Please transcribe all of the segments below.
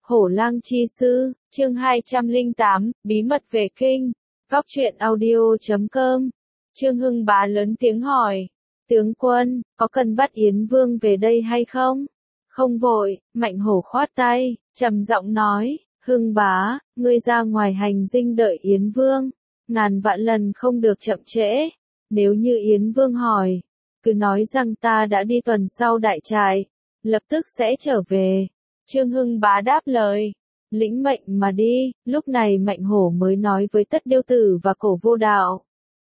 Hổ Lang Chi Sư, chương 208, Bí mật về kinh. Góc truyện audio.com. Trương Hưng Bá lớn tiếng hỏi. Tướng quân, có cần bắt Yến Vương về đây hay không? Không vội, Mạnh Hổ khoát tay, trầm giọng nói, Hưng Bá, ngươi ra ngoài hành dinh đợi Yến Vương. Ngàn vạn lần không được chậm trễ. Nếu như Yến Vương hỏi, cứ nói rằng ta đã đi tuần sau đại trại, lập tức sẽ trở về. Trương Hưng Bá đáp lời, lĩnh mệnh mà đi. Lúc này Mạnh Hổ mới nói với Tất Điêu Tử và Cổ Vô Đạo.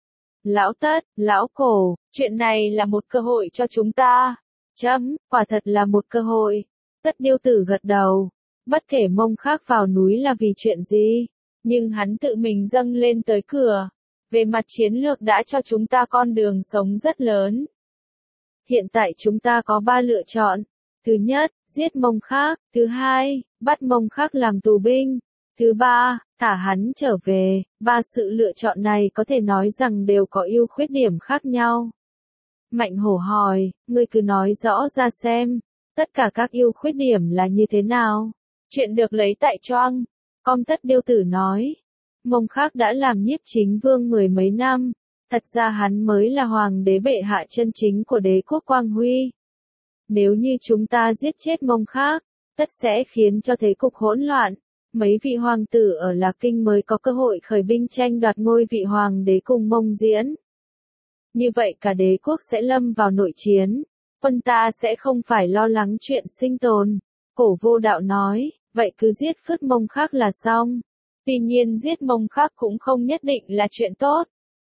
Lão Tất, Lão Cổ, chuyện này là một cơ hội cho chúng ta. Quả thật là một cơ hội. Tất Điêu Tử gật đầu. Bất kể Mông Khác vào núi là vì chuyện gì, nhưng hắn tự mình dâng lên tới cửa. Về mặt chiến lược đã cho chúng ta con đường sống rất lớn. Hiện tại chúng ta có 3 lựa chọn. Thứ nhất, giết Mông Khác. Thứ hai, bắt Mông Khác làm tù binh. Thứ ba, thả hắn trở về. 3 sự lựa chọn này có thể nói rằng đều có ưu khuyết điểm khác nhau. Mạnh Hổ hỏi, ngươi cứ nói rõ ra xem, tất cả các ưu khuyết điểm là như thế nào? Chuyện được lấy tại Choang. Tất Điêu Tử nói, Mông Khác đã làm Nhiếp Chính Vương 10 mấy năm, thật ra hắn mới là hoàng đế bệ hạ chân chính của đế quốc Quang Huy. Nếu như chúng ta giết chết Mông Khác, tất sẽ khiến cho thế cục hỗn loạn. Mấy vị hoàng tử ở Lạc Kinh mới có cơ hội khởi binh tranh đoạt ngôi vị hoàng đế cùng Mông Diễn. Như vậy cả đế quốc sẽ lâm vào nội chiến, quân ta sẽ không phải lo lắng chuyện sinh tồn. Cổ Vô Đạo nói, vậy cứ giết phứt Mông Khác là xong. Tuy nhiên giết Mông Khác cũng không nhất định là chuyện tốt.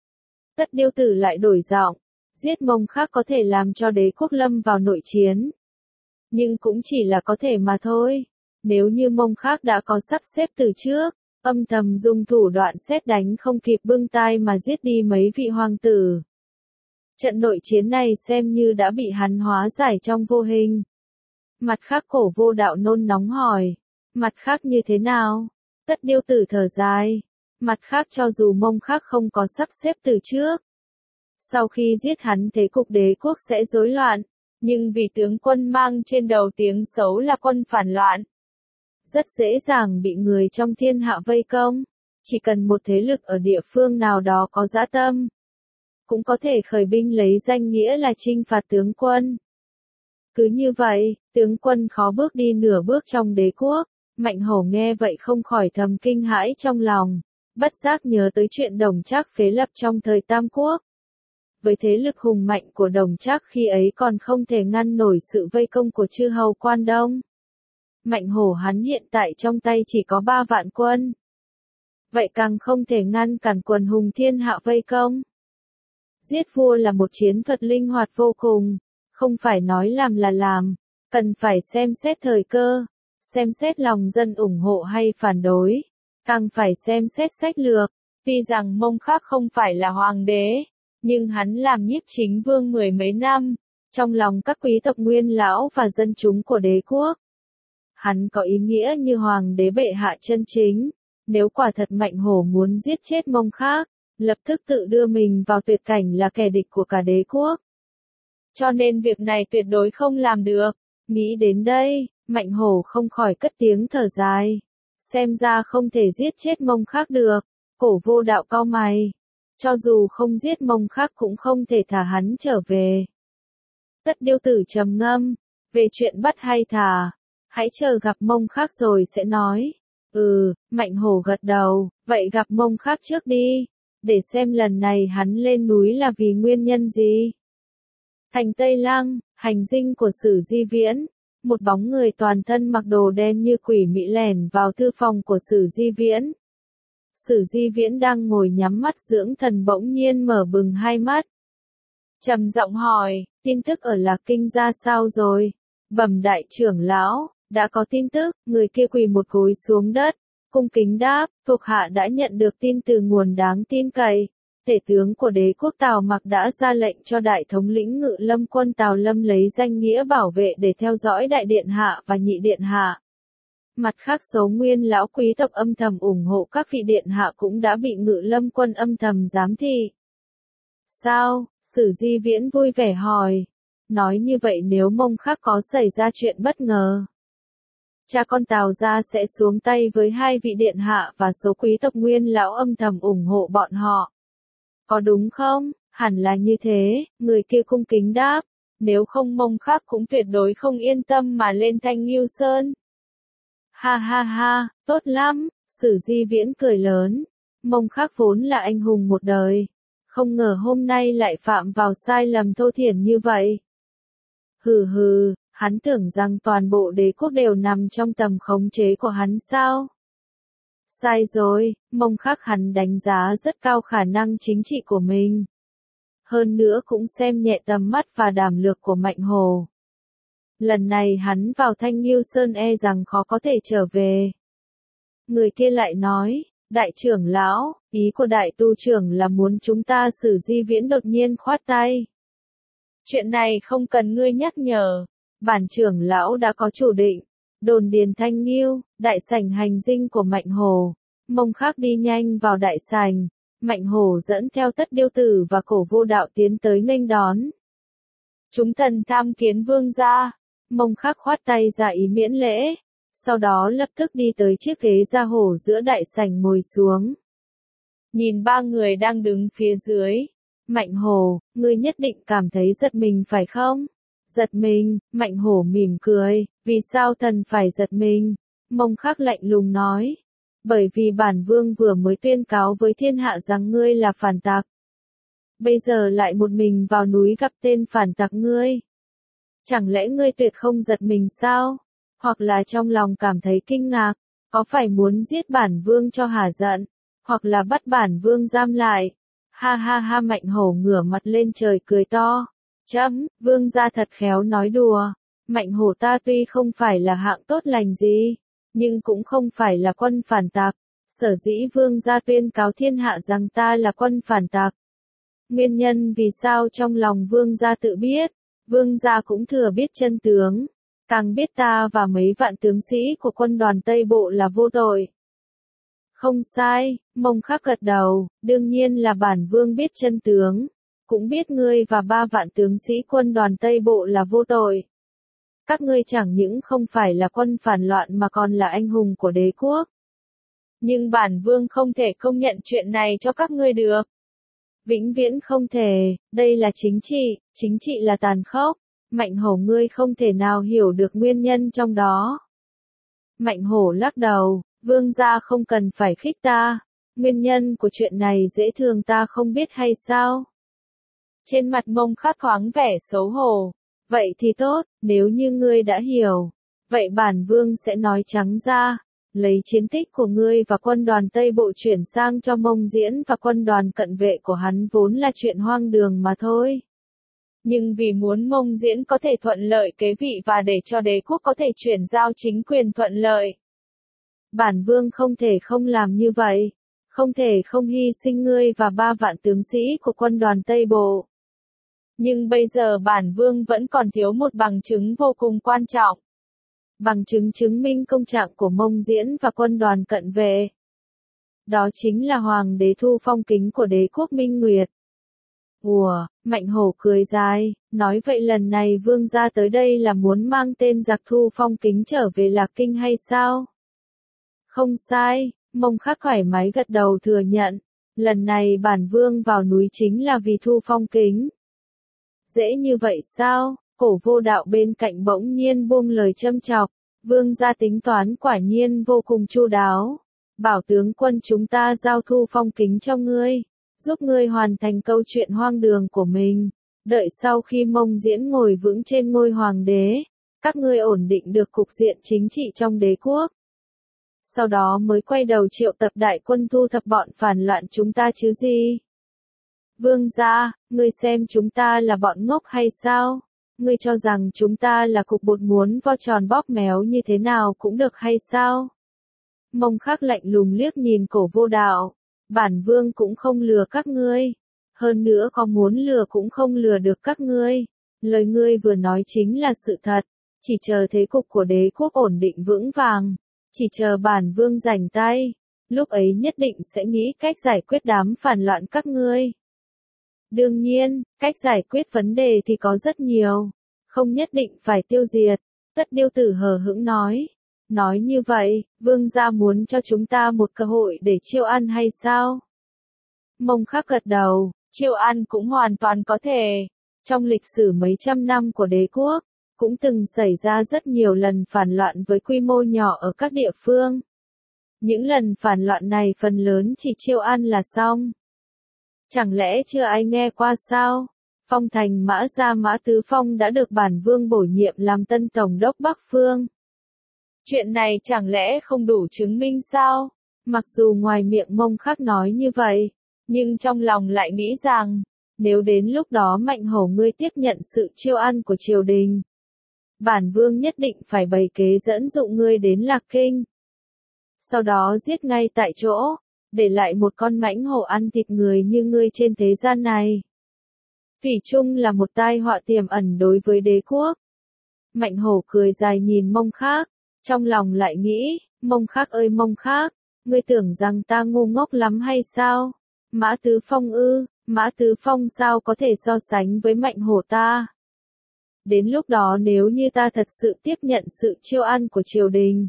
Tất Điêu Tử lại đổi giọng, giết Mông Khác có thể làm cho đế quốc lâm vào nội chiến. Nhưng cũng chỉ là có thể mà thôi. Nếu như Mông Khác đã có sắp xếp từ trước, âm thầm dùng thủ đoạn sét đánh không kịp bưng tai mà giết đi mấy vị hoàng tử. Trận nội chiến này xem như đã bị hắn hóa giải trong vô hình. Mặt khác Cổ Vô Đạo nôn nóng hỏi, mặt khác như thế nào? Tất Điêu Tử thở dài, mặt khác cho dù Mông Khác không có sắp xếp từ trước, sau khi giết hắn thế cục đế quốc sẽ rối loạn, nhưng vì tướng quân mang trên đầu tiếng xấu là quân phản loạn, rất dễ dàng bị người trong thiên hạ vây công. Chỉ cần một thế lực ở địa phương nào đó có dã tâm, cũng có thể khởi binh lấy danh nghĩa là trinh phạt tướng quân. Cứ như vậy, tướng quân khó bước đi nửa bước trong đế quốc. Mạnh Hổ nghe vậy không khỏi thầm kinh hãi trong lòng, bất giác nhớ tới chuyện Đồng Trác phế lập trong thời Tam Quốc. Với thế lực hùng mạnh của Đồng Trác khi ấy còn không thể ngăn nổi sự vây công của chư hầu Quan Đông. Mạnh Hổ hắn hiện tại trong tay chỉ có 3 vạn quân. Vậy càng không thể ngăn cản quần hùng thiên hạ vây công. Giết vua là một chiến thuật linh hoạt vô cùng, không phải nói làm là làm, cần phải xem xét thời cơ, xem xét lòng dân ủng hộ hay phản đối, càng phải xem xét sách lược. Tuy rằng Mông Khác không phải là hoàng đế, nhưng hắn làm Nhiếp Chính Vương 10 mấy năm, trong lòng các quý tộc nguyên lão và dân chúng của đế quốc. Hắn có ý nghĩa như hoàng đế bệ hạ chân chính. Nếu quả thật Mạnh Hổ muốn giết chết Mông Khác, lập tức tự đưa mình vào tuyệt cảnh là kẻ địch của cả đế quốc. Cho nên việc này tuyệt đối không làm được. Nghĩ đến đây, Mạnh Hổ không khỏi cất tiếng thở dài. Xem ra không thể giết chết Mông Khác được. Cổ Vô Đạo cau mày. Cho dù không giết Mông Khác cũng không thể thả hắn trở về. Tất Điêu Tử trầm ngâm. Về chuyện bắt hay thả, hãy chờ gặp Mông Khác rồi sẽ nói. Mạnh Hổ gật đầu. Vậy gặp Mông Khác trước đi, để xem lần này hắn lên núi là vì nguyên nhân gì. Thành Tây Lăng, hành dinh của Sử Di Viễn. Một bóng người toàn thân mặc đồ đen như quỷ mị lẻn vào thư phòng của Sử Di Viễn. Sử Di Viễn đang ngồi nhắm mắt dưỡng thần bỗng nhiên mở bừng hai mắt. Trầm giọng hỏi, tin tức ở Lạc Kinh ra sao rồi? Bẩm đại trưởng lão, đã có tin tức. Người kia quỳ một gối xuống đất, cung kính đáp, thuộc hạ đã nhận được tin từ nguồn đáng tin cậy. Tể tướng của đế quốc Tào Mặc đã ra lệnh cho đại thống lĩnh Ngự Lâm quân Tào Lâm lấy danh nghĩa bảo vệ để theo dõi đại điện hạ và nhị điện hạ. Mặt khác số nguyên lão quý tộc âm thầm ủng hộ các vị điện hạ cũng đã bị Ngự Lâm quân âm thầm giám thị. Sao? Sử Di Viễn vui vẻ hỏi. Nói như vậy nếu Mông Khác có xảy ra chuyện bất ngờ, cha con Tào gia sẽ xuống tay với hai vị điện hạ và số quý tộc Nguyên lão âm thầm ủng hộ bọn họ. Có đúng không? Hẳn là như thế, người kia cung kính đáp. Nếu không Mông Khắc cũng tuyệt đối không yên tâm mà lên Thanh Ngưu Sơn. Ha ha ha, tốt lắm, Sử Di Viễn cười lớn. Mông Khắc vốn là anh hùng một đời. Không ngờ hôm nay lại phạm vào sai lầm thô thiển như vậy. Hừ hừ, hắn tưởng rằng toàn bộ đế quốc đều nằm trong tầm khống chế của hắn sao? Sai rồi, Mông Khắc hắn đánh giá rất cao khả năng chính trị của mình. Hơn nữa cũng xem nhẹ tầm mắt và đảm lược của Mạnh Hổ. Lần này hắn vào Thanh Ngưu Sơn e rằng khó có thể trở về. Người kia lại nói, đại trưởng lão, ý của đại tu trưởng là muốn chúng ta Sử Di Viễn đột nhiên khoát tay. Chuyện này không cần ngươi nhắc nhở, bản trưởng lão đã có chủ định. Đồn điền Thanh Ngưu, đại sảnh hành dinh của Mạnh Hổ. Mông Khắc đi nhanh vào đại sảnh. Mạnh Hổ dẫn theo Tất Điêu Tử và Cổ Vô Đạo tiến tới nghênh đón. Chúng thần tham kiến vương gia. Mông Khắc khoát tay ra ý miễn lễ. Sau đó lập tức đi tới chiếc ghế gia hổ giữa đại sảnh ngồi xuống. Nhìn ba người đang đứng phía dưới. Mạnh Hổ, ngươi nhất định cảm thấy giật mình phải không? Giật mình, Mạnh Hổ mỉm cười, vì sao thần phải giật mình? Mông Khắc lạnh lùng nói. Bởi vì bản vương vừa mới tuyên cáo với thiên hạ rằng ngươi là phản tặc. Bây giờ lại một mình vào núi gặp tên phản tặc ngươi. Chẳng lẽ ngươi tuyệt không giật mình sao? Hoặc là trong lòng cảm thấy kinh ngạc, có phải muốn giết bản vương cho hả giận, hoặc là bắt bản vương giam lại? Ha ha ha, Mạnh Hổ ngửa mặt lên trời cười to. Chấm, vương gia thật khéo nói đùa. Mạnh Hổ ta tuy không phải là hạng tốt lành gì, nhưng cũng không phải là quân phản tặc. Sở dĩ vương gia tuyên cáo thiên hạ rằng ta là quân phản tặc. Nguyên nhân vì sao trong lòng vương gia tự biết, vương gia cũng thừa biết chân tướng, càng biết ta và mấy vạn tướng sĩ của quân đoàn Tây Bộ là vô tội. Không sai, Mông Khắc gật đầu, đương nhiên là bản vương biết chân tướng, cũng biết ngươi và 3 vạn tướng sĩ quân đoàn Tây Bộ là vô tội. Các ngươi chẳng những không phải là quân phản loạn mà còn là anh hùng của đế quốc. Nhưng bản vương không thể công nhận chuyện này cho các ngươi được. Vĩnh viễn không thể, đây là chính trị là tàn khốc. Mạnh Hổ ngươi không thể nào hiểu được nguyên nhân trong đó. Mạnh Hổ lắc đầu, vương gia không cần phải khích ta. Nguyên nhân của chuyện này dễ thường ta không biết hay sao? Trên mặt Mông Khắc thoáng vẻ xấu hổ. Vậy thì tốt, nếu như ngươi đã hiểu. Vậy bản vương sẽ nói trắng ra. Lấy chiến tích của ngươi và quân đoàn Tây Bộ chuyển sang cho Mông Diễn và quân đoàn cận vệ của hắn vốn là chuyện hoang đường mà thôi. Nhưng vì muốn Mông Diễn có thể thuận lợi kế vị và để cho đế quốc có thể chuyển giao chính quyền thuận lợi. Bản vương không thể không làm như vậy. Không thể không hy sinh ngươi và 3 vạn tướng sĩ của quân đoàn Tây Bộ. Nhưng bây giờ bản vương vẫn còn thiếu một bằng chứng vô cùng quan trọng. Bằng chứng chứng minh công trạng của Mông Diễn và quân đoàn cận vệ. Đó chính là Hoàng đế Thu Phong Kính của đế quốc Minh Nguyệt. Ủa, Mạnh Hổ cười dài, nói vậy lần này vương gia tới đây là muốn mang tên giặc Thu Phong Kính trở về Lạc Kinh hay sao? Không sai, Mông Khắc thoải mái gật đầu thừa nhận. Lần này bản vương vào núi chính là vì Thu Phong Kính. Dễ như vậy sao? Cổ Vô Đạo bên cạnh bỗng nhiên buông lời châm chọc. Vương gia tính toán quả nhiên vô cùng chu đáo. Bảo tướng quân chúng ta giao Thu Phong Kính cho ngươi, giúp ngươi hoàn thành câu chuyện hoang đường của mình. Đợi sau khi Mông Diễn ngồi vững trên ngôi hoàng đế, các ngươi ổn định được cục diện chính trị trong đế quốc. Sau đó mới quay đầu triệu tập đại quân thu thập bọn phản loạn chúng ta chứ gì. Vương gia, ngươi xem chúng ta là bọn ngốc hay sao? Ngươi cho rằng chúng ta là cục bột muốn vo tròn bóp méo như thế nào cũng được hay sao? Mông Khắc lạnh lùng liếc nhìn Cổ Vô Đạo. Bản vương cũng không lừa các ngươi. Hơn nữa có muốn lừa cũng không lừa được các ngươi. Lời ngươi vừa nói chính là sự thật. Chỉ chờ thế cục của đế quốc ổn định vững vàng. Chỉ chờ bản vương rảnh tay. Lúc ấy nhất định sẽ nghĩ cách giải quyết đám phản loạn các ngươi. Đương nhiên, cách giải quyết vấn đề thì có rất nhiều. Không nhất định phải tiêu diệt. Tất Điêu Tử hờ hững nói. Nói như vậy, vương gia muốn cho chúng ta một cơ hội để chiêu an hay sao? Mông Khắc gật đầu, chiêu an cũng hoàn toàn có thể. Trong lịch sử mấy trăm năm của đế quốc, cũng từng xảy ra rất nhiều lần phản loạn với quy mô nhỏ ở các địa phương. Những lần phản loạn này phần lớn chỉ chiêu an là xong. Chẳng lẽ chưa ai nghe qua sao? Phong thành Mã Gia Mã Tứ Phong đã được bản vương bổ nhiệm làm tân tổng đốc Bắc Phương. Chuyện này chẳng lẽ không đủ chứng minh sao? Mặc dù ngoài miệng Mông Khắc nói như vậy, nhưng trong lòng lại nghĩ rằng, nếu đến lúc đó Mạnh Hổ ngươi tiếp nhận sự chiêu an của triều đình, bản vương nhất định phải bày kế dẫn dụ ngươi đến Lạc Kinh. Sau đó giết ngay tại chỗ, để lại một con mãnh hổ ăn thịt người như ngươi trên thế gian này. Thủy chung là một tai họa tiềm ẩn đối với đế quốc. Mạnh Hổ cười dài nhìn Mông Khắc, trong lòng lại nghĩ, Mông Khắc ơi Mông Khắc, ngươi tưởng rằng ta ngu ngốc lắm hay sao? Mã Tứ Phong ư, Mã Tứ Phong sao có thể so sánh với Mạnh Hổ ta? Đến lúc đó nếu như ta thật sự tiếp nhận sự chiêu an của triều đình,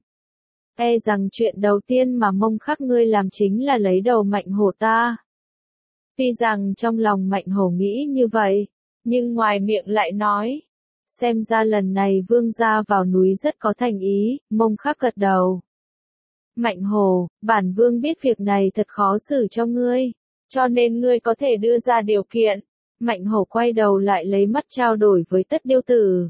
e rằng chuyện đầu tiên mà Mông Khắc ngươi làm chính là lấy đầu Mạnh Hổ ta. Tuy rằng trong lòng Mạnh Hổ nghĩ như vậy, nhưng ngoài miệng lại nói, xem ra lần này vương gia vào núi rất có thành ý. Mông Khắc gật đầu. Mạnh Hổ, bản vương biết việc này thật khó xử cho ngươi, cho nên ngươi có thể đưa ra điều kiện. Mạnh Hổ quay đầu lại lấy mắt trao đổi với Tất Điêu Tử.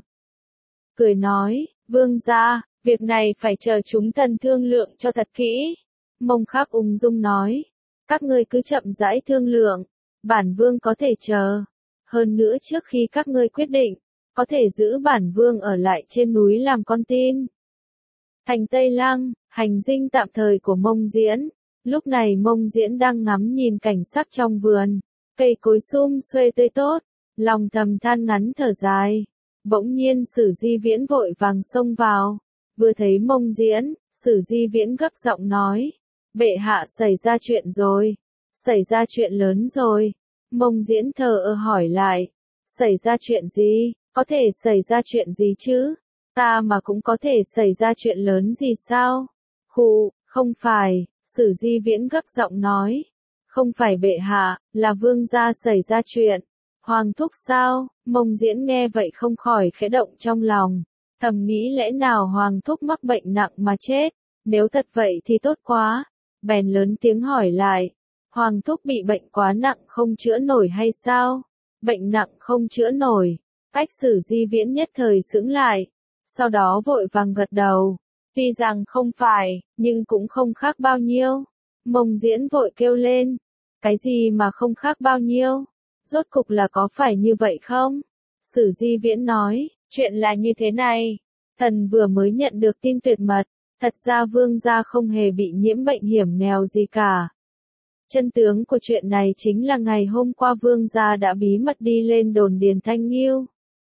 Cười nói, vương gia, việc này phải chờ chúng thần thương lượng cho thật kỹ. Mông Khắc ung dung nói, các ngươi cứ chậm rãi thương lượng, bản vương có thể chờ. Hơn nữa trước khi các ngươi quyết định, có thể giữ bản vương ở lại trên núi làm con tin. Thành Tây Lăng, hành dinh tạm thời của Mông Diễn. Lúc này Mông Diễn đang ngắm nhìn cảnh sắc trong vườn, cây cối sum xuê tươi tốt, lòng thầm than ngắn thở dài. Bỗng nhiên Sử Di Viễn vội vàng xông vào, vừa thấy Mông Diễn, Sử Di Viễn gấp giọng nói, bệ hạ xảy ra chuyện rồi, xảy ra chuyện lớn rồi. Mông Diễn thờ ơ hỏi lại, xảy ra chuyện gì, có thể xảy ra chuyện gì chứ, ta mà cũng có thể xảy ra chuyện lớn gì sao? Khụ, không phải, Sử Di Viễn gấp giọng nói, không phải bệ hạ, là vương gia xảy ra chuyện. Hoàng thúc sao? Mông Diễn nghe vậy không khỏi khẽ động trong lòng, thầm nghĩ lẽ nào Hoàng thúc mắc bệnh nặng mà chết, nếu thật vậy thì tốt quá. Bèn lớn tiếng hỏi lại, Hoàng thúc bị bệnh quá nặng không chữa nổi hay sao? Bệnh nặng không chữa nổi. Cách Sử Di Viễn nhất thời sững lại, sau đó vội vàng gật đầu. Tuy rằng không phải, nhưng cũng không khác bao nhiêu. Mông Diễn vội kêu lên, cái gì mà không khác bao nhiêu? Rốt cục là có phải như vậy không? Sử Di Viễn nói, chuyện là như thế này. Thần vừa mới nhận được tin tuyệt mật, thật ra vương gia không hề bị nhiễm bệnh hiểm nghèo gì cả. Chân tướng của chuyện này chính là ngày hôm qua vương gia đã bí mật đi lên đồn Điền Thanh Nghiêu.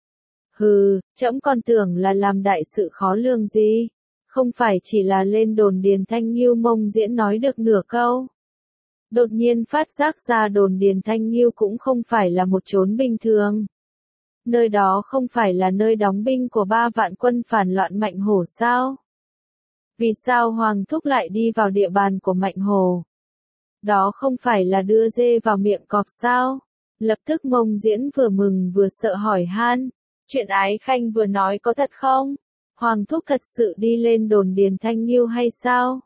Hừ, trẫm còn tưởng là làm đại sự khó lường gì. Không phải chỉ là lên đồn Điền Thanh Nghiêu. Mông Diễn nói được nửa câu, đột nhiên phát giác ra đồn Điền Thanh Nghiêu cũng không phải là một chốn bình thường. Nơi đó không phải là nơi đóng binh của 3 vạn quân phản loạn Mạnh Hổ sao? Vì sao Hoàng thúc lại đi vào địa bàn của Mạnh Hổ? Đó không phải là đưa dê vào miệng cọp sao? Lập tức Mông Diễn vừa mừng vừa sợ hỏi han, chuyện Ái Khanh vừa nói có thật không? Hoàng thúc thật sự đi lên đồn Điền Thanh Nghiêu hay sao?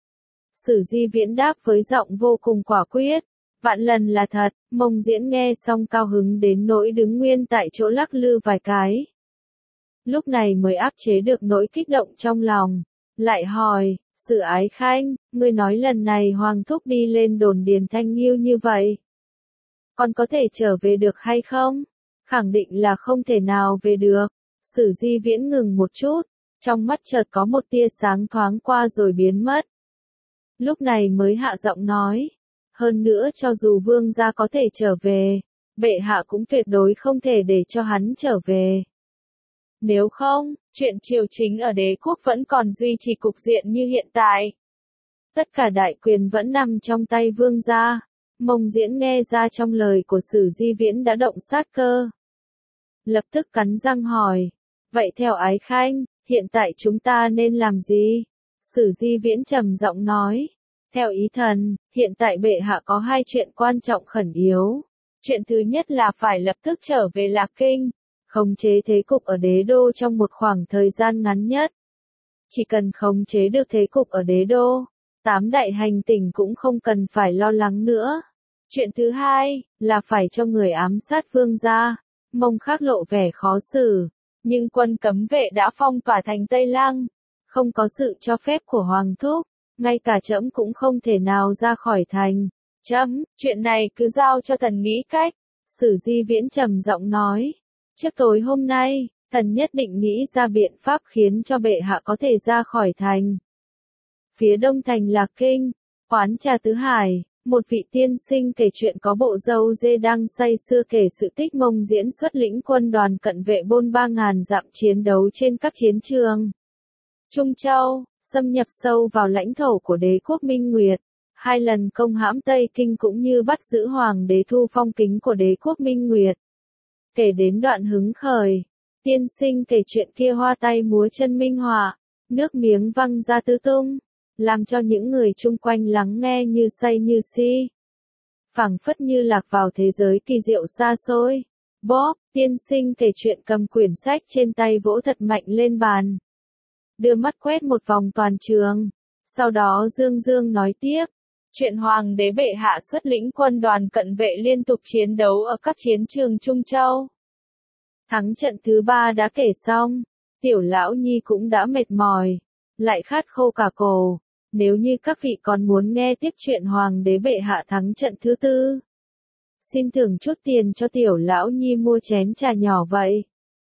Sử Di Viễn đáp với giọng vô cùng quả quyết, vạn lần là thật. Mông Diễn nghe xong cao hứng đến nỗi đứng nguyên tại chỗ lắc lư vài cái. Lúc này mới áp chế được nỗi kích động trong lòng, lại hỏi, Sử Ái Khanh, ngươi nói lần này Hoàng thúc đi lên đồn Điền Thanh Nghiêu như vậy, còn có thể trở về được hay không? Khẳng định là không thể nào về được. Sử Di Viễn ngừng một chút, trong mắt chợt có một tia sáng thoáng qua rồi biến mất. Lúc này mới hạ giọng nói, hơn nữa cho dù vương gia có thể trở về, bệ hạ cũng tuyệt đối không thể để cho hắn trở về. Nếu không, chuyện triều chính ở đế quốc vẫn còn duy trì cục diện như hiện tại. Tất cả đại quyền vẫn nằm trong tay vương gia. Mông Diễn nghe ra trong lời của Sử Di Viễn đã động sát cơ. Lập tức cắn răng hỏi, vậy theo Ái Khanh, hiện tại chúng ta nên làm gì? Sử Di Viễn trầm giọng nói. Theo ý thần, hiện tại bệ hạ có hai chuyện quan trọng khẩn yếu. Chuyện thứ nhất là phải lập tức trở về Lạc Kinh, khống chế thế cục ở đế đô trong một khoảng thời gian ngắn nhất. Chỉ cần khống chế được thế cục ở đế đô, 8 đại hành tỉnh cũng không cần phải lo lắng nữa. Chuyện thứ hai, là phải cho người ám sát vương gia. Mông Khắc lộ vẻ khó xử, nhưng quân cấm vệ đã phong tỏa thành Tây Lăng, không có sự cho phép của Hoàng thúc, ngay cả trẫm cũng không thể nào ra khỏi thành. Trẫm, chuyện này cứ giao cho thần nghĩ cách. Sử Di Viễn trầm giọng nói. Trước tối hôm nay, thần nhất định nghĩ ra biện pháp khiến cho bệ hạ có thể ra khỏi thành. Phía đông thành Lạc Kinh, quán trà Tứ Hải, một vị tiên sinh kể chuyện có bộ râu dê đang say sưa kể sự tích Mông Diễn xuất lĩnh quân đoàn cận vệ bôn 3.000 dặm chiến đấu trên các chiến trường Trung Châu, xâm nhập sâu vào lãnh thổ của đế quốc Minh Nguyệt, 2 lần công hãm Tây Kinh cũng như bắt giữ hoàng đế thu phong kính của đế quốc Minh Nguyệt. Kể đến đoạn hứng khởi, tiên sinh kể chuyện kia hoa tay múa chân minh họa, nước miếng văng ra tứ tung, làm cho những người chung quanh lắng nghe như say như si. Phảng phất như lạc vào thế giới kỳ diệu xa xôi. Bob, tiên sinh kể chuyện cầm quyển sách trên tay vỗ thật mạnh lên bàn. Đưa mắt quét một vòng toàn trường. Sau đó Dương Dương nói tiếp. Chuyện hoàng đế bệ hạ xuất lĩnh quân đoàn cận vệ liên tục chiến đấu ở các chiến trường Trung Châu. Thắng trận thứ 3 đã kể xong. Tiểu lão nhi cũng đã mệt mỏi, lại khát khô cả cổ. Nếu như các vị còn muốn nghe tiếp chuyện hoàng đế bệ hạ thắng trận thứ 4, xin thưởng chút tiền cho tiểu lão nhi mua chén trà nhỏ vậy.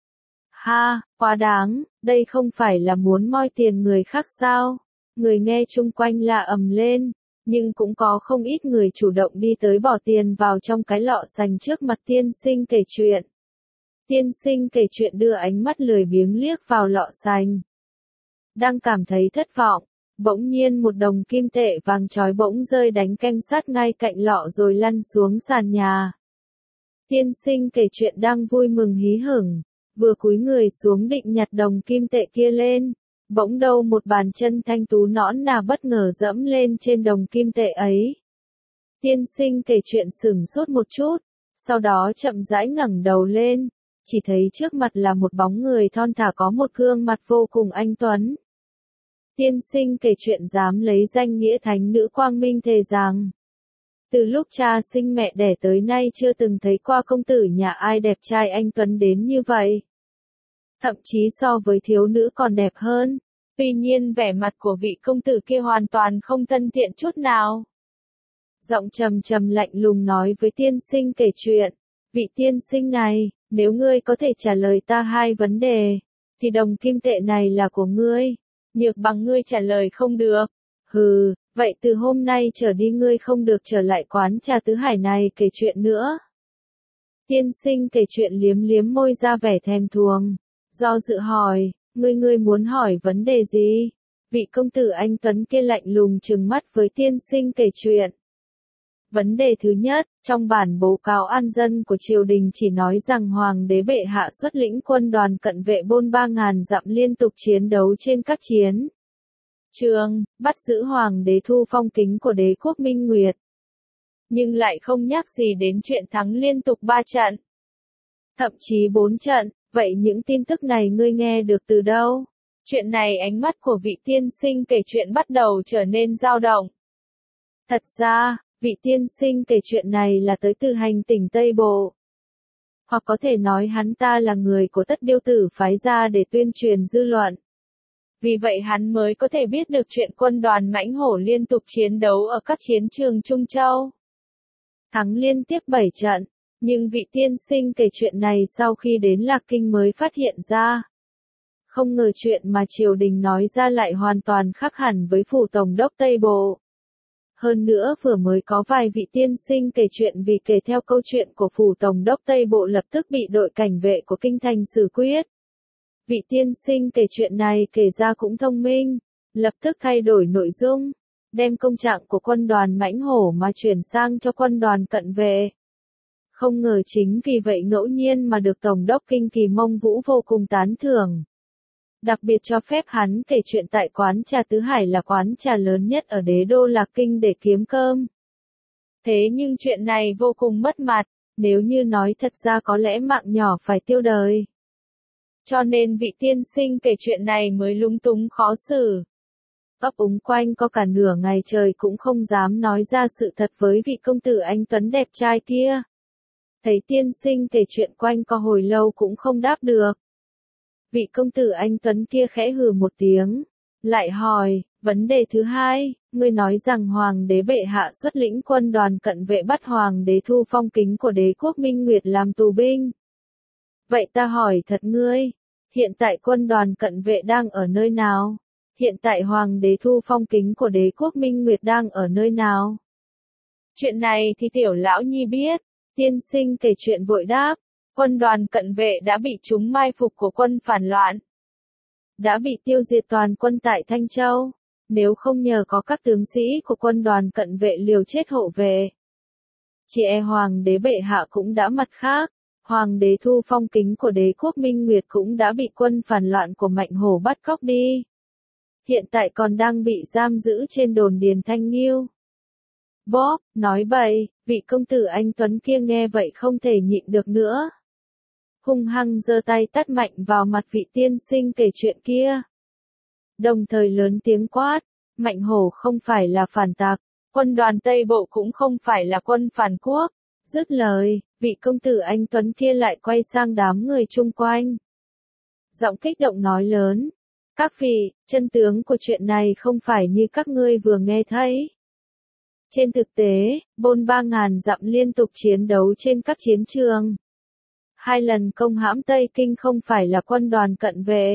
Ha, quá đáng, đây không phải là muốn moi tiền người khác sao? Người nghe chung quanh la ầm lên, nhưng cũng có không ít người chủ động đi tới bỏ tiền vào trong cái lọ sành trước mặt tiên sinh kể chuyện. Tiên sinh kể chuyện đưa ánh mắt lười biếng liếc vào lọ sành. Đang cảm thấy thất vọng, bỗng nhiên một đồng kim tệ vàng chói bỗng rơi đánh canh sát ngay cạnh lọ rồi lăn xuống sàn nhà. Tiên sinh kể chuyện đang vui mừng hí hửng, vừa cúi người xuống định nhặt đồng kim tệ kia lên, bỗng đâu một bàn chân thanh tú nõn nà bất ngờ dẫm lên trên đồng kim tệ ấy. Tiên sinh kể chuyện sửng sốt một chút, sau đó chậm rãi ngẩng đầu lên, chỉ thấy trước mặt là một bóng người thon thả có một gương mặt vô cùng anh tuấn. Tiên sinh kể chuyện dám lấy danh nghĩa thánh nữ quang minh thề rằng, từ lúc cha sinh mẹ đẻ tới nay chưa từng thấy qua công tử nhà ai đẹp trai anh tuấn đến như vậy. Thậm chí so với thiếu nữ còn đẹp hơn. Tuy nhiên vẻ mặt của vị công tử kia hoàn toàn không thân thiện chút nào. Giọng trầm trầm lạnh lùng nói với tiên sinh kể chuyện, vị tiên sinh này, nếu ngươi có thể trả lời ta 2 vấn đề, thì đồng kim tệ này là của ngươi. Nhược bằng ngươi trả lời không được. Hừ, vậy từ hôm nay trở đi ngươi không được trở lại quán trà Tứ Hải này kể chuyện nữa. Tiên sinh kể chuyện liếm liếm môi ra vẻ thèm thuồng. Do dự hỏi, ngươi muốn hỏi vấn đề gì? Vị công tử anh tuấn kia lạnh lùng trừng mắt với tiên sinh kể chuyện. Vấn đề thứ nhất, trong bản báo cáo an dân của triều đình chỉ nói rằng hoàng đế bệ hạ xuất lĩnh quân đoàn cận vệ bôn 3.000 dặm liên tục chiến đấu trên các chiến trường, bắt giữ hoàng đế thu phong kính của đế quốc Minh Nguyệt. Nhưng lại không nhắc gì đến chuyện thắng liên tục 3 trận. Thậm chí 4 trận, vậy những tin tức này ngươi nghe được từ đâu? Chuyện này ánh mắt của vị tiên sinh kể chuyện bắt đầu trở nên dao động. Thật ra, vị tiên sinh kể chuyện này là tới từ hành tỉnh Tây Bộ. Hoặc có thể nói hắn ta là người của Tất Điêu Tử phái ra để tuyên truyền dư luận. Vì vậy hắn mới có thể biết được chuyện quân đoàn mãnh hổ liên tục chiến đấu ở các chiến trường Trung Châu. Thắng liên tiếp 7 trận, nhưng vị tiên sinh kể chuyện này sau khi đến Lạc Kinh mới phát hiện ra. Không ngờ chuyện mà triều đình nói ra lại hoàn toàn khác hẳn với phủ tổng đốc Tây Bộ. Hơn nữa vừa mới có vài vị tiên sinh kể chuyện vì kể theo câu chuyện của phủ tổng đốc Tây Bộ lập tức bị đội cảnh vệ của kinh thành xử quyết. Vị tiên sinh kể chuyện này kể ra cũng thông minh, lập tức thay đổi nội dung, đem công trạng của quân đoàn mãnh hổ mà chuyển sang cho quân đoàn cận vệ. Không ngờ chính vì vậy ngẫu nhiên mà được tổng đốc kinh kỳ Mông Vũ vô cùng tán thưởng. đặc biệt cho phép hắn kể chuyện tại quán trà Tứ Hải là quán trà lớn nhất ở đế đô Lạc Kinh để kiếm cơm. Thế nhưng chuyện này vô cùng mất mặt, nếu như nói thật ra có lẽ mạng nhỏ phải tiêu đời. Cho nên vị tiên sinh kể chuyện này mới lúng túng khó xử. Ấp úng quanh có cả nửa ngày trời cũng không dám nói ra sự thật với vị công tử anh tuấn đẹp trai kia. Thấy tiên sinh kể chuyện quanh co hồi lâu cũng không đáp được. Vị công tử anh tuấn kia khẽ hừ một tiếng, lại hỏi, vấn đề thứ hai, ngươi nói rằng hoàng đế bệ hạ xuất lĩnh quân đoàn cận vệ bắt hoàng đế Thu Phong Kính của đế quốc Minh Nguyệt làm tù binh. Vậy ta hỏi thật ngươi, hiện tại quân đoàn cận vệ đang ở nơi nào? Hiện tại hoàng đế Thu Phong Kính của đế quốc Minh Nguyệt đang ở nơi nào? Chuyện này thì tiểu lão nhi biết, tiên sinh kể chuyện vội đáp, quân đoàn cận vệ đã bị chúng mai phục của quân phản loạn. Đã bị tiêu diệt toàn quân tại Thanh Châu, nếu không nhờ có các tướng sĩ của quân đoàn cận vệ liều chết hộ về. Chỉ e hoàng đế bệ hạ cũng đã mặt khác, hoàng đế Thu Phong Kính của đế quốc Minh Nguyệt cũng đã bị quân phản loạn của Mạnh Hổ bắt cóc đi. Hiện tại còn đang bị giam giữ trên đồn điền Thanh Nghiêu. Bob, nói bậy, vị công tử anh tuấn kia nghe vậy không thể nhịn được nữa. Hung hăng giơ tay tát mạnh vào mặt vị tiên sinh kể chuyện kia. Đồng thời lớn tiếng quát, Mạnh Hổ không phải là phản tặc, quân đoàn Tây Bộ cũng không phải là quân phản quốc. Dứt lời, vị công tử anh tuấn kia lại quay sang đám người chung quanh. Giọng kích động nói lớn, các vị, chân tướng của chuyện này không phải như các ngươi vừa nghe thấy. Trên thực tế, bôn 3.000 dặm liên tục chiến đấu trên các chiến trường. 2 lần công hãm Tây Kinh không phải là quân đoàn cận vệ,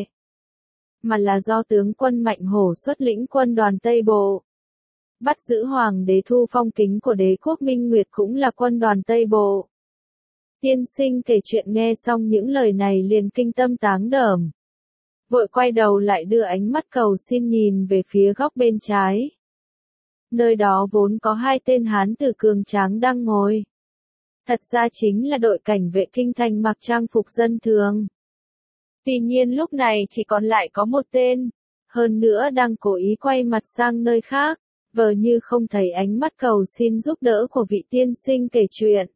mà là do tướng quân Mạnh Hổ xuất lĩnh quân đoàn Tây Bộ. Bắt giữ hoàng đế Thu Phong Kính của đế quốc Minh Nguyệt cũng là quân đoàn Tây Bộ. Tiên sinh kể chuyện nghe xong những lời này liền kinh tâm táng đờm. Vội quay đầu lại đưa ánh mắt cầu xin nhìn về phía góc bên trái. Nơi đó vốn có 2 tên hán tử cường tráng đang ngồi. Thật ra chính là đội cảnh vệ kinh thành mặc trang phục dân thường. Tuy nhiên lúc này chỉ còn lại có 1 tên, hơn nữa đang cố ý quay mặt sang nơi khác, vờ như không thấy ánh mắt cầu xin giúp đỡ của vị tiên sinh kể chuyện.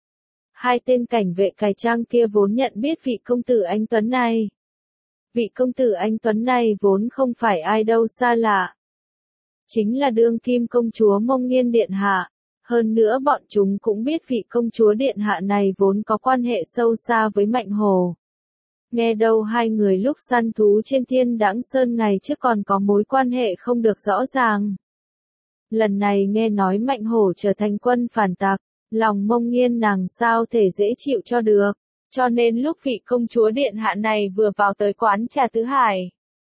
2 tên cảnh vệ cải trang kia vốn nhận biết vị công tử anh tuấn này. Vị công tử anh tuấn này vốn không phải ai đâu xa lạ. Chính là đương kim công chúa Mông Nghiên Điện Hạ. Hơn nữa bọn chúng cũng biết vị công chúa Điện Hạ này vốn có quan hệ sâu xa với Mạnh Hổ. Nghe đâu 2 người lúc săn thú trên Thiên Đãng Sơn ngày trước còn có mối quan hệ không được rõ ràng. Lần này nghe nói Mạnh Hổ trở thành quân phản tặc, lòng Mông Nghiên nàng sao thể dễ chịu cho được. Cho nên lúc vị công chúa Điện Hạ này vừa vào tới quán trà Tứ Hải,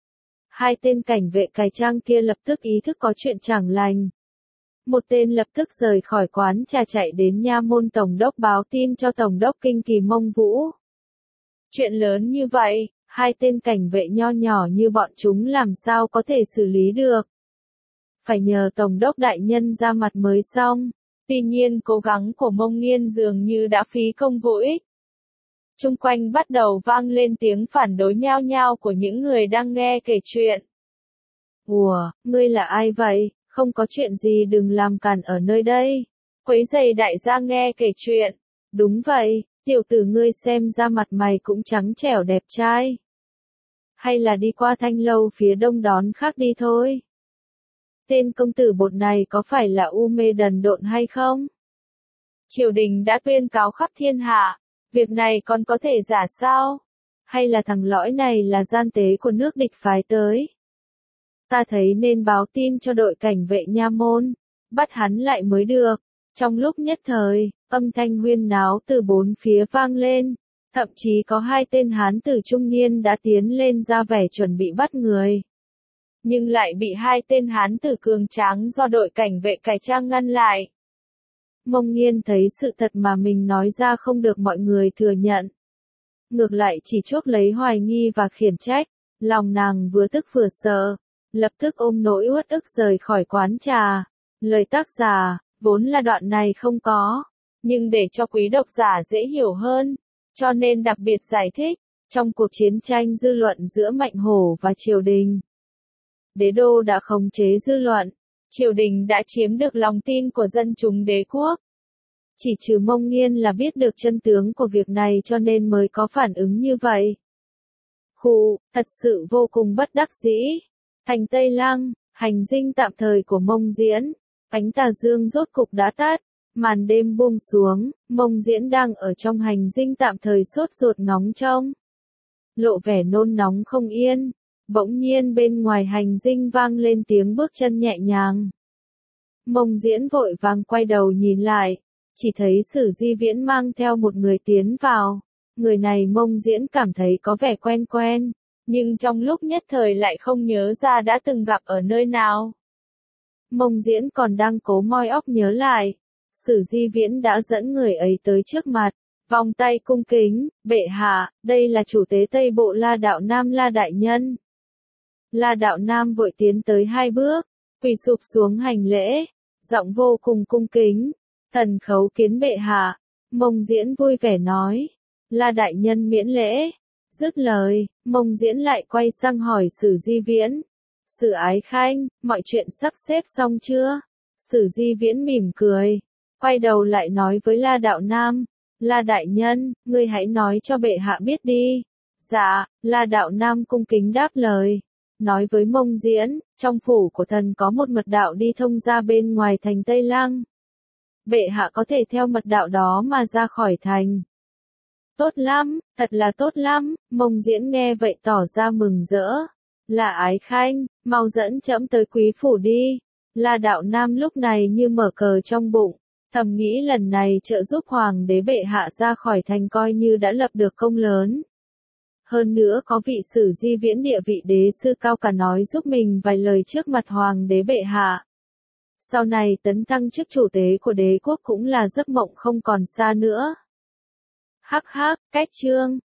2 tên cảnh vệ cải trang kia lập tức ý thức có chuyện chẳng lành. 1 tên lập tức rời khỏi quán trà chạy đến nha môn tổng đốc báo tin cho tổng đốc Kinh Kỳ Mông Vũ. Chuyện lớn như vậy, 2 tên cảnh vệ nho nhỏ như bọn chúng làm sao có thể xử lý được. Phải nhờ tổng đốc đại nhân ra mặt mới xong. Tuy nhiên cố gắng của Mông Nghiên dường như đã phí công vô ích. Chung quanh bắt đầu vang lên tiếng phản đối nhao nhao của những người đang nghe kể chuyện. Ủa, ngươi là ai vậy? Không có chuyện gì đừng làm cản ở nơi đây. Quấy rầy đại gia nghe kể chuyện. Đúng vậy, tiểu tử ngươi xem ra mặt mày cũng trắng trẻo đẹp trai. Hay là đi qua Thanh Lâu phía đông đón khác đi thôi. Tên công tử bột này có phải là u mê đần độn hay không? Triều đình đã tuyên cáo khắp thiên hạ. Việc này còn có thể giả sao? Hay là thằng lõi này là gian tế của nước địch phái tới? Ta thấy nên báo tin cho đội cảnh vệ nha môn, bắt hắn lại mới được. Trong lúc nhất thời, âm thanh huyên náo từ 4 phía vang lên, thậm chí có 2 tên hán tử trung niên đã tiến lên ra vẻ chuẩn bị bắt người. Nhưng lại bị 2 tên hán tử cường tráng do đội cảnh vệ cải trang ngăn lại. Mông Nghiên thấy sự thật mà mình nói ra không được mọi người thừa nhận. Ngược lại chỉ chuốc lấy hoài nghi và khiển trách, lòng nàng vừa tức vừa sợ, lập tức ôm nỗi uất ức rời khỏi quán trà. Lời tác giả, vốn là đoạn này không có, nhưng để cho quý độc giả dễ hiểu hơn, cho nên đặc biệt giải thích, Trong cuộc chiến tranh dư luận giữa Mạnh Hổ và triều đình, đế đô đã khống chế dư luận, triều đình đã chiếm được lòng tin của dân chúng đế quốc. Chỉ trừ Mông Nghiên là biết được chân tướng của việc này cho nên mới có phản ứng như vậy. Thật sự vô cùng bất đắc dĩ. Thành Tây Lăng, hành dinh tạm thời của Mông Diễn, ánh tà dương rốt cục đã tắt, màn đêm buông xuống, Mông Diễn đang ở trong hành dinh tạm thời sốt ruột ngóng trông, lộ vẻ nôn nóng không yên. Bỗng nhiên bên ngoài hành dinh vang lên tiếng bước chân nhẹ nhàng. Mông Diễn vội vàng quay đầu nhìn lại, chỉ thấy Sử Di Viễn mang theo một người tiến vào. Người này Mông Diễn cảm thấy có vẻ quen quen, nhưng trong lúc nhất thời lại không nhớ ra đã từng gặp ở nơi nào. Mông Diễn còn đang cố moi óc nhớ lại, Sử Di Viễn đã dẫn người ấy tới trước mặt, vòng tay cung kính, bệ hạ, đây là chủ tế Tây Bộ La Đạo Nam La Đại Nhân. La Đạo Nam vội tiến tới 2 bước, quỳ sụp xuống hành lễ, giọng vô cùng cung kính, thần khấu kiến bệ hạ. Mông Diễn vui vẻ nói, La Đại Nhân miễn lễ. Dứt lời, Mông Diễn lại quay sang hỏi Sử Di Viễn, Sử Ái Khanh, mọi chuyện sắp xếp xong chưa? Sử Di Viễn mỉm cười, quay đầu lại nói với La Đạo Nam, La Đại Nhân, ngươi hãy nói cho bệ hạ biết đi. Dạ, La Đạo Nam cung kính đáp lời, nói với Mông Diễn, trong phủ của thần có một mật đạo đi thông ra bên ngoài thành Tây Lăng. Bệ hạ có thể theo mật đạo đó mà ra khỏi thành. Tốt lắm, thật là tốt lắm. Mông Diễn nghe vậy tỏ ra mừng rỡ. Là Ái Khanh, mau dẫn trẫm tới quý phủ đi. La Đạo Nam lúc này như mở cờ trong bụng, thầm nghĩ lần này trợ giúp hoàng đế bệ hạ ra khỏi thành coi như đã lập được công lớn. Hơn nữa có vị Sử Di Viễn địa vị đế sư cao cả nói giúp mình vài lời trước mặt hoàng đế bệ hạ. Sau này tấn thăng chức chủ tế của đế quốc cũng là giấc mộng không còn xa nữa. Hắc hắc, cách chương.